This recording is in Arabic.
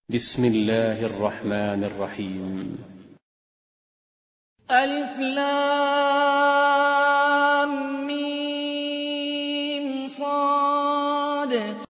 بسم الله الرحمن الرحيم. ألف لام ميم صاد